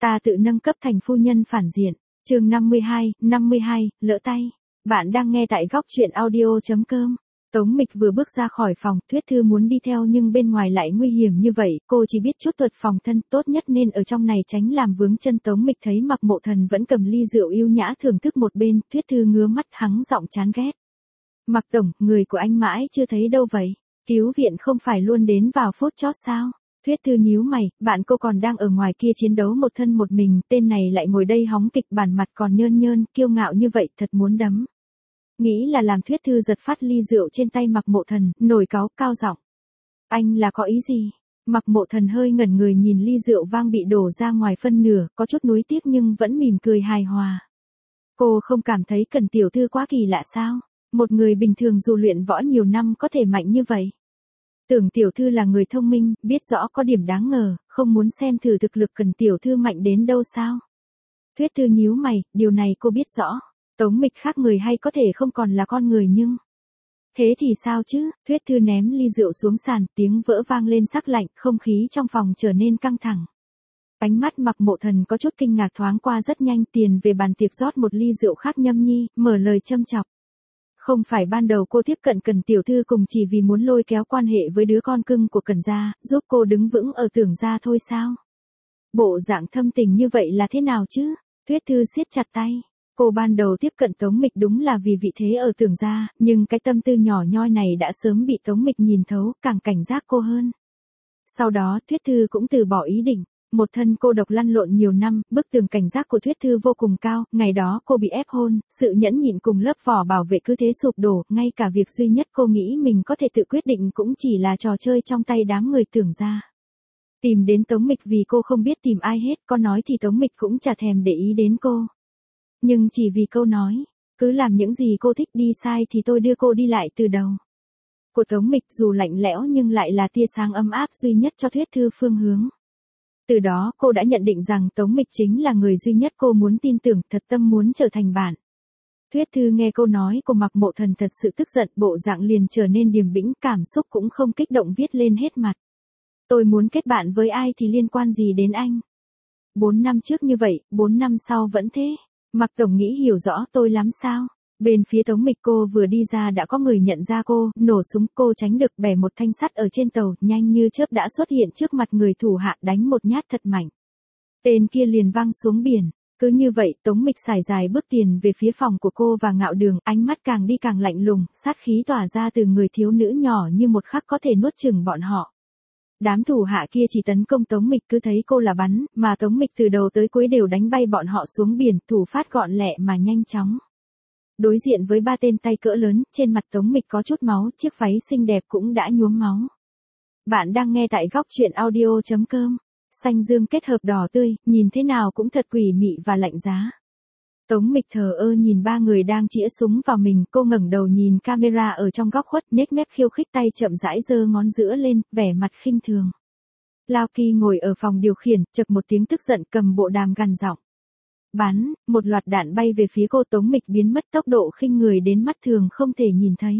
Ta tự nâng cấp thành phu nhân phản diện. Chương 52, lỡ tay. Bạn đang nghe tại góc truyện audio.com. Tống Mịch vừa bước ra khỏi phòng, Tuyết Thư muốn đi theo nhưng bên ngoài lại nguy hiểm như vậy, cô chỉ biết chút thuật phòng thân, tốt nhất nên ở trong này tránh làm vướng chân. Tống Mịch thấy Mạc Mộ Thần vẫn cầm ly rượu yêu nhã thưởng thức một bên, Tuyết Thư ngứa mắt hắng giọng chán ghét. Mạc tổng, người của anh mãi chưa thấy đâu vậy? Cứu viện không phải luôn đến vào phút chót sao? Tuyết Thư nhíu mày, bạn cô còn đang ở ngoài kia chiến đấu một thân một mình, tên này lại ngồi đây hóng kịch bản mặt còn nhơn nhơn, kiêu ngạo như vậy, thật muốn đấm. Nghĩ là làm. Tuyết Thư giật phát ly rượu trên tay Mạc Mộ Thần, nổi cáu, cao giọng. Anh là có ý gì? Mạc Mộ Thần hơi ngẩn người nhìn ly rượu vang bị đổ ra ngoài phân nửa, có chút nuối tiếc nhưng vẫn mỉm cười hài hòa. Cô không cảm thấy Cần tiểu thư quá kỳ lạ sao? Một người bình thường dù luyện võ nhiều năm có thể mạnh như vậy. Tưởng tiểu thư là người thông minh, biết rõ có điểm đáng ngờ, không muốn xem thử thực lực Cần tiểu thư mạnh đến đâu sao? Tuyết Thư nhíu mày, điều này cô biết rõ. Tống Mịch khác người hay có thể không còn là con người nhưng... Thế thì sao chứ? Tuyết Thư ném ly rượu xuống sàn, tiếng vỡ vang lên sắc lạnh, không khí trong phòng trở nên căng thẳng. Ánh mắt Mạc Mộ Thần có chút kinh ngạc thoáng qua rất nhanh, tiền về bàn tiệc rót một ly rượu khác nhâm nhi, mở lời châm chọc. Không phải ban đầu cô tiếp cận Cần tiểu thư cùng chỉ vì muốn lôi kéo quan hệ với đứa con cưng của Cần gia, giúp cô đứng vững ở Tưởng gia thôi sao? Bộ dạng thâm tình như vậy là thế nào chứ? Tuyết Thư siết chặt tay. Cô ban đầu tiếp cận Tống Mịch đúng là vì vị thế ở Tưởng gia, nhưng cái tâm tư nhỏ nhoi này đã sớm bị Tống Mịch nhìn thấu, càng cảnh giác cô hơn. Sau đó Tuyết Thư cũng từ bỏ ý định. Một thân cô độc lăn lộn nhiều năm, bức tường cảnh giác của Tuyết Thư vô cùng cao, ngày đó cô bị ép hôn, sự nhẫn nhịn cùng lớp vỏ bảo vệ cứ thế sụp đổ, ngay cả việc duy nhất cô nghĩ mình có thể tự quyết định cũng chỉ là trò chơi trong tay đám người Tưởng gia. Tìm đến Tống Mịch vì cô không biết tìm ai hết, có nói thì Tống Mịch cũng chả thèm để ý đến cô. Nhưng chỉ vì câu nói, cứ làm những gì cô thích, đi sai thì tôi đưa cô đi lại từ đầu. Của Tống Mịch dù lạnh lẽo nhưng lại là tia sáng ấm áp duy nhất cho Tuyết Thư phương hướng. Từ đó cô đã nhận định rằng Tống Mịch chính là người duy nhất cô muốn tin tưởng, thật tâm muốn trở thành bạn. Tuyết Thư nghe câu nói của Mạc Mộ Thần thật sự tức giận, bộ dạng liền trở nên điềm tĩnh, cảm xúc cũng không kích động viết lên hết mặt. Tôi muốn kết bạn với ai thì liên quan gì đến anh? 4 năm trước như vậy, 4 năm sau vẫn thế. Mạc tổng nghĩ hiểu rõ tôi lắm sao? Bên phía Tống Mịch cô vừa đi ra đã có người nhận ra cô, nổ súng, cô tránh được, bẻ một thanh sắt ở trên tàu, nhanh như chớp đã xuất hiện trước mặt người thủ hạ, đánh một nhát thật mạnh. Tên kia liền văng xuống biển. Cứ như vậy, Tống Mịch xài dài bước tiền về phía phòng của cô và Ngạo Đường, ánh mắt càng đi càng lạnh lùng, sát khí tỏa ra từ người thiếu nữ nhỏ như một khắc có thể nuốt chửng bọn họ. Đám thủ hạ kia chỉ tấn công Tống Mịch, cứ thấy cô là bắn, mà Tống Mịch từ đầu tới cuối đều đánh bay bọn họ xuống biển, thủ phát gọn lẹ mà nhanh chóng. Đối diện với 3 tên tay cỡ lớn, trên mặt Tống Mịch có chút máu, chiếc váy xinh đẹp cũng đã nhuốm máu. Bạn đang nghe tại góc truyện audio.com. Xanh dương kết hợp đỏ tươi, nhìn thế nào cũng thật quỷ mị và lạnh giá. Tống Mịch thờ ơ nhìn 3 người đang chĩa súng vào mình, cô ngẩng đầu nhìn camera ở trong góc khuất, nhếch mép khiêu khích, tay chậm rãi giơ ngón giữa lên, vẻ mặt khinh thường. Lao Kỳ ngồi ở phòng điều khiển, chậc một tiếng tức giận cầm bộ đàm gằn giọng. Bắn, một loạt đạn bay về phía cô. Tống Mịch biến mất, tốc độ khinh người đến mắt thường không thể nhìn thấy.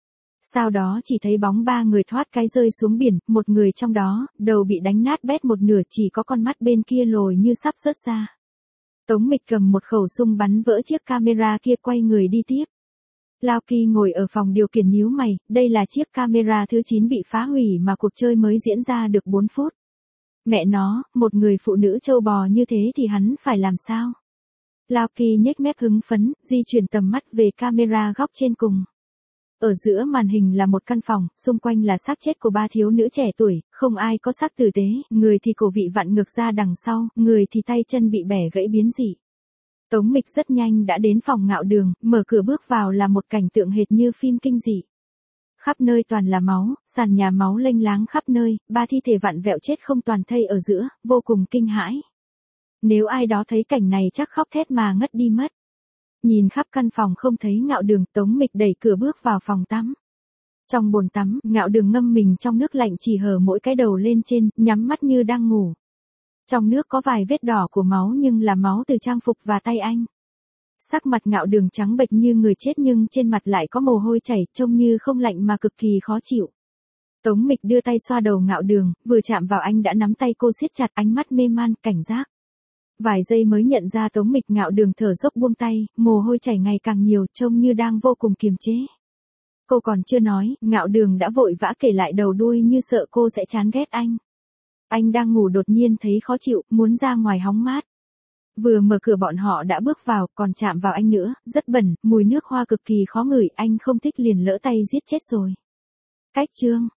Sau đó chỉ thấy bóng 3 người thoát cái rơi xuống biển, một người trong đó, đầu bị đánh nát bét một nửa, chỉ có con mắt bên kia lồi như sắp rớt ra. Tống Mịch cầm một khẩu súng bắn vỡ chiếc camera kia, quay người đi tiếp. Lao Kỳ ngồi ở phòng điều khiển nhíu mày, đây là chiếc camera thứ 9 bị phá hủy mà cuộc chơi mới diễn ra được 4 phút. Mẹ nó, một người phụ nữ trâu bò như thế thì hắn phải làm sao? Lao Kỳ nhếch mép hứng phấn, di chuyển tầm mắt về camera góc trên cùng. Ở giữa màn hình là một căn phòng, xung quanh là xác chết của 3 thiếu nữ trẻ tuổi, không ai có xác tử tế, người thì cổ bị vặn ngược ra đằng sau, người thì tay chân bị bẻ gãy biến dị. Tống Mịch rất nhanh đã đến phòng Ngạo Đường, mở cửa bước vào là một cảnh tượng hệt như phim kinh dị. Khắp nơi toàn là máu, sàn nhà máu lênh láng khắp nơi, 3 thi thể vặn vẹo chết không toàn thây ở giữa, vô cùng kinh hãi. Nếu ai đó thấy cảnh này chắc khóc thét mà ngất đi mất. Nhìn khắp căn phòng không thấy Ngạo Đường, Tống Mịch đẩy cửa bước vào phòng tắm. Trong bồn tắm, Ngạo Đường ngâm mình trong nước lạnh, chỉ hở mỗi cái đầu lên trên, nhắm mắt như đang ngủ. Trong nước có vài vết đỏ của máu nhưng là máu từ trang phục và tay anh. Sắc mặt Ngạo Đường trắng bệch như người chết nhưng trên mặt lại có mồ hôi chảy, trông như không lạnh mà cực kỳ khó chịu. Tống Mịch đưa tay xoa đầu Ngạo Đường, vừa chạm vào anh đã nắm tay cô siết chặt, ánh mắt mê man, cảnh giác. Vài giây mới nhận ra Tống Mịch. Ngạo Đường thở dốc buông tay, mồ hôi chảy ngày càng nhiều, trông như đang vô cùng kiềm chế. Cô còn chưa nói, Ngạo Đường đã vội vã kể lại đầu đuôi như sợ cô sẽ chán ghét anh. Anh đang ngủ đột nhiên thấy khó chịu, muốn ra ngoài hóng mát. Vừa mở cửa bọn họ đã bước vào, còn chạm vào anh nữa, rất bẩn, mùi nước hoa cực kỳ khó ngửi, anh không thích liền lỡ tay giết chết rồi. Cách chương